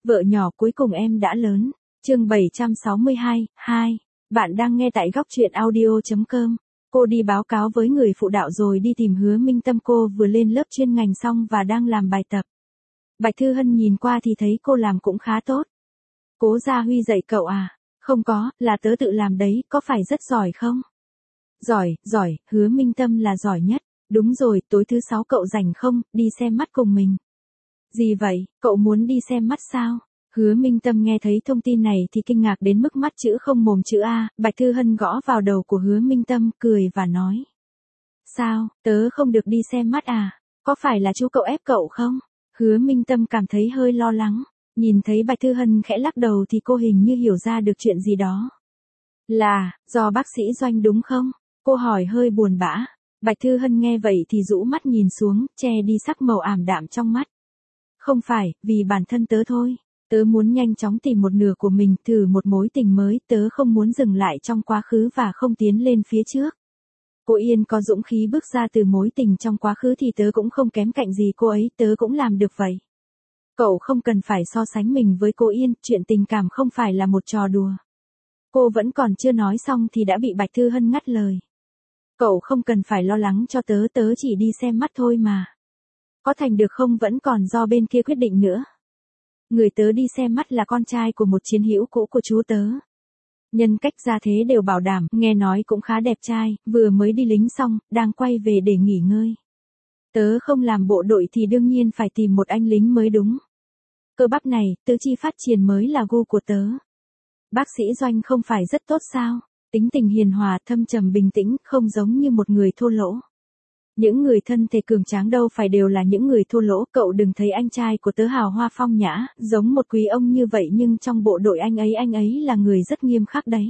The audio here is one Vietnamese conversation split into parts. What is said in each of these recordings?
Vợ nhỏ cuối cùng em đã lớn. Chương 762, 2. Bạn đang nghe tại góc truyện audio.com. Cô đi báo cáo với người phụ đạo rồi đi tìm Hứa Minh Tâm. Cô vừa lên lớp chuyên ngành xong và đang làm bài tập. Bạch Thư Hân nhìn qua thì thấy cô làm cũng khá tốt. Cố Gia Huy dạy cậu à? Không có, là tớ tự làm đấy, có phải rất giỏi không? Giỏi, Hứa Minh Tâm là giỏi nhất. Đúng rồi, tối thứ 6 cậu rảnh không, đi xem mắt cùng mình. Gì vậy, cậu muốn đi xem mắt sao? Hứa Minh Tâm nghe thấy thông tin này thì kinh ngạc đến mức mắt chữ không mồm chữ A. Bạch Thư Hân gõ vào đầu của Hứa Minh Tâm, cười và nói. Sao, tớ không được đi xem mắt à? Có phải là chú cậu ép cậu không? Hứa Minh Tâm cảm thấy hơi lo lắng. Nhìn thấy Bạch Thư Hân khẽ lắc đầu thì cô hình như hiểu ra được chuyện gì đó. Là, do bác sĩ Doanh đúng không? Cô hỏi hơi buồn bã. Bạch Thư Hân nghe vậy thì rũ mắt nhìn xuống, che đi sắc màu ảm đạm trong mắt. Không phải, vì bản thân tớ thôi. Tớ muốn nhanh chóng tìm một nửa của mình, thử một mối tình mới, tớ không muốn dừng lại trong quá khứ và không tiến lên phía trước. Cô Yên có dũng khí bước ra từ mối tình trong quá khứ thì tớ cũng không kém cạnh gì cô ấy, tớ cũng làm được vậy. Cậu không cần phải so sánh mình với cô Yên, chuyện tình cảm không phải là một trò đùa. Cô vẫn còn chưa nói xong thì đã bị Bạch Thư Hân ngắt lời. Cậu không cần phải lo lắng cho tớ, tớ chỉ đi xem mắt thôi mà. Có thành được không vẫn còn do bên kia quyết định nữa. Người tớ đi xem mắt là con trai của một chiến hữu cũ của chú tớ. Nhân cách gia thế đều bảo đảm, nghe nói cũng khá đẹp trai, vừa mới đi lính xong, đang quay về để nghỉ ngơi. Tớ không làm bộ đội thì đương nhiên phải tìm một anh lính mới đúng. Cơ bắp này, tứ chi phát triển mới là gu của tớ. Bác sĩ Doanh không phải rất tốt sao? Tính tình hiền hòa, thâm trầm bình tĩnh, không giống như một người thô lỗ. Những người thân thể cường tráng đâu phải đều là những người thô lỗ, cậu đừng thấy anh trai của tớ hào hoa phong nhã, giống một quý ông như vậy nhưng trong bộ đội anh ấy là người rất nghiêm khắc đấy.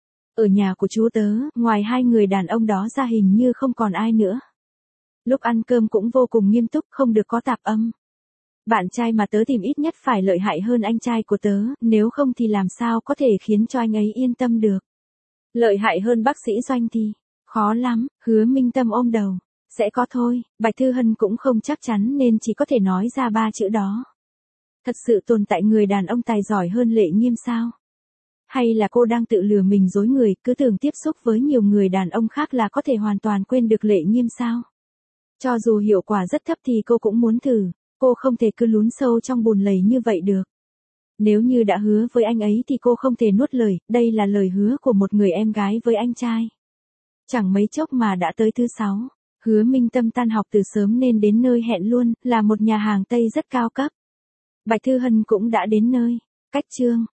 Ở nhà của chú tớ, ngoài hai người đàn ông đó ra hình như không còn ai nữa. Lúc ăn cơm cũng vô cùng nghiêm túc, không được có tạp âm. Bạn trai mà tớ tìm ít nhất phải lợi hại hơn anh trai của tớ, nếu không thì làm sao có thể khiến cho anh ấy yên tâm được. Lợi hại hơn bác sĩ Doanh thì, khó lắm, Hứa Minh Tâm ôm đầu. Sẽ có thôi, Bạch Thư Hân cũng không chắc chắn nên chỉ có thể nói ra 3 chữ đó. Thật sự tồn tại người đàn ông tài giỏi hơn Lệ Nghiêm sao? Hay là cô đang tự lừa mình dối người, cứ tưởng tiếp xúc với nhiều người đàn ông khác là có thể hoàn toàn quên được Lệ Nghiêm sao? Cho dù hiệu quả rất thấp thì cô cũng muốn thử, cô không thể cứ lún sâu trong bùn lầy như vậy được. Nếu như đã hứa với anh ấy thì cô không thể nuốt lời, đây là lời hứa của một người em gái với anh trai. Chẳng mấy chốc mà đã tới thứ 6. Hứa Minh Tâm tan học từ sớm nên đến nơi hẹn luôn, là một nhà hàng Tây rất cao cấp. Bạch Thư Hân cũng đã đến nơi. Cách chương